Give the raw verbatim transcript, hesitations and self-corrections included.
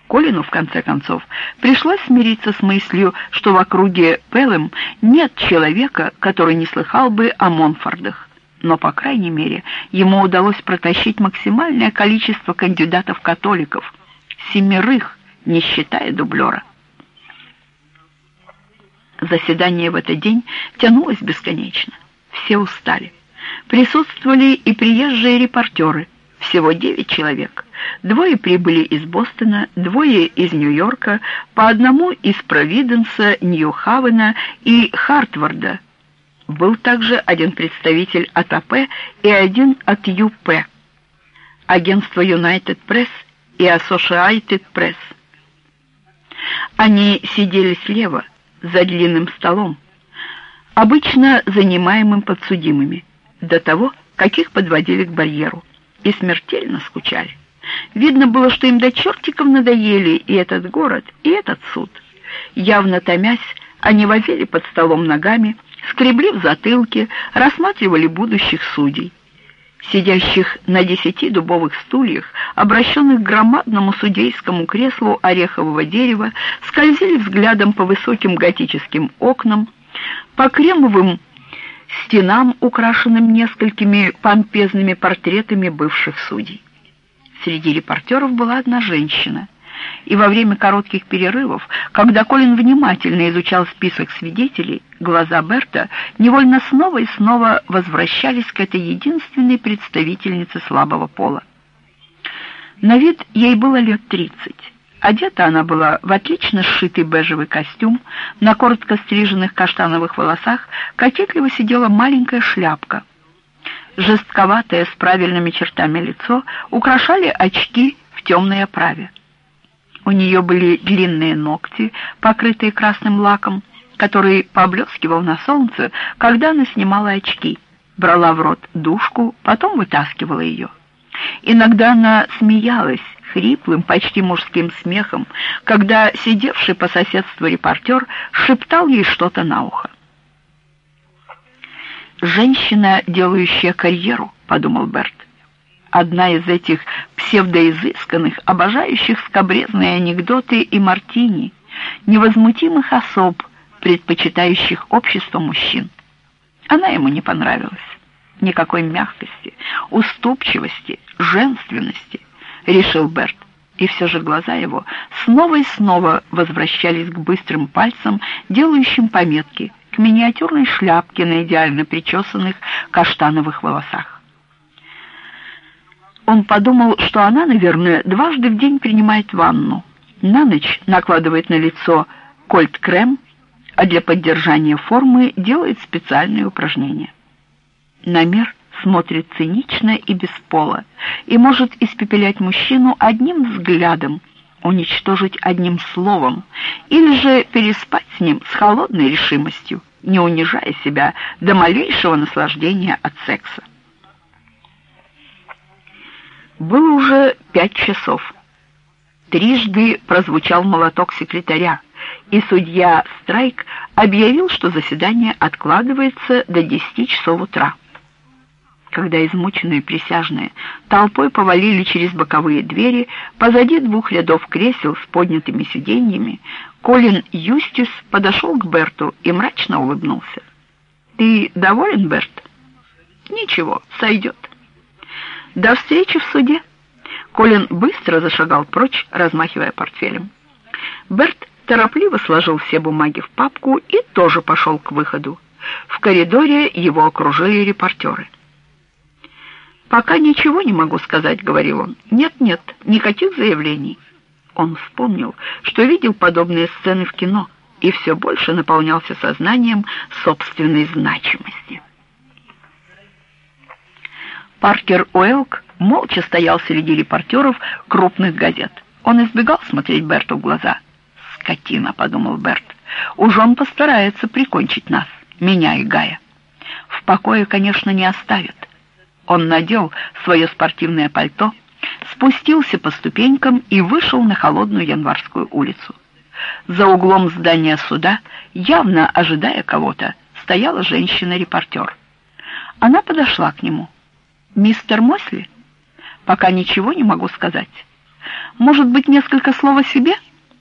Колину, в конце концов, пришлось смириться с мыслью, что в округе Пелэм нет человека, который не слыхал бы о Монфордах. Но, по крайней мере, ему удалось протащить максимальное количество кандидатов-католиков, семерых, не считая дублера. Заседание в этот день тянулось бесконечно. Все устали. Присутствовали и приезжие репортеры, всего девять человек. Двое прибыли из Бостона, двое из Нью-Йорка, по одному из Провиденса, Нью-Хавена и Хартварда. Был также один представитель от АП и один от ЮП, агентства United Press и Associated Press. Они сидели слева, за длинным столом, обычно занимаемым подсудимыми, до того, как их подводили к барьеру, и смертельно скучали. Видно было, что им до чертиков надоели и этот город, и этот суд. Явно томясь, они возили под столом ногами, скребли в затылке, рассматривали будущих судей. Сидящих на десяти дубовых стульях, обращенных к громадному судейскому креслу орехового дерева, скользили взглядом по высоким готическим окнам, по кремовым стенам, украшенным несколькими помпезными портретами бывших судей. Среди репортеров была одна женщина, и во время коротких перерывов, когда Колин внимательно изучал список свидетелей, глаза Берта невольно снова и снова возвращались к этой единственной представительнице слабого пола. На вид ей было лет тридцать. Одета она была в отлично сшитый бежевый костюм, на коротко стриженных каштановых волосах кокетливо сидела маленькая шляпка. Жестковатое с правильными чертами лицо украшали очки в темной оправе. У нее были длинные ногти, покрытые красным лаком, который поблескивал на солнце, когда она снимала очки, брала в рот душку, потом вытаскивала ее. Иногда она смеялась хриплым, почти мужским смехом, когда сидевший по соседству репортер шептал ей что-то на ухо. «Женщина, делающая карьеру», — подумал Берт. Одна из этих псевдоизысканных, обожающих скабрезные анекдоты и мартини, невозмутимых особ, предпочитающих общество мужчин. Она ему не понравилась. Никакой мягкости, уступчивости, женственности, решил Берт. И все же глаза его снова и снова возвращались к быстрым пальцам, делающим пометки, к миниатюрной шляпке на идеально причесанных каштановых волосах. Он подумал, что она, наверное, дважды в день принимает ванну, на ночь накладывает на лицо кольт-крем, а для поддержания формы делает специальные упражнения. На мир смотрит цинично и без пола, и может испепелять мужчину одним взглядом, уничтожить одним словом, или же переспать с ним с холодной решимостью, не унижая себя до малейшего наслаждения от секса. Было уже пять часов. Трижды прозвучал молоток секретаря, и судья Страйк объявил, что заседание откладывается до десяти часов утра. Когда измученные присяжные толпой повалили через боковые двери, позади двух рядов кресел с поднятыми сиденьями, Колин Юстис подошел к Берту и мрачно улыбнулся. «Ты доволен, Берт?» «Ничего, сойдет». «До встречи в суде». Колин быстро зашагал прочь, размахивая портфелем. Берт торопливо сложил все бумаги в папку и тоже пошел к выходу. В коридоре его окружили репортеры. «Пока ничего не могу сказать», — говорил он. «Нет-нет, никаких заявлений». Он вспомнил, что видел подобные сцены в кино, и все больше наполнялся сознанием собственной значимости. Паркер Уэлк молча стоял среди репортеров крупных газет. Он избегал смотреть Берту в глаза. «Скотина», — подумал Берт, — «уж он постарается прикончить нас, меня и Гая. В покое, конечно, не оставит». Он надел свое спортивное пальто, спустился по ступенькам и вышел на холодную январскую улицу. За углом здания суда, явно ожидая кого-то, стояла женщина-репортер. Она подошла к нему. «Мистер Мосли?» «Пока ничего не могу сказать». Может быть, несколько слов о себе?»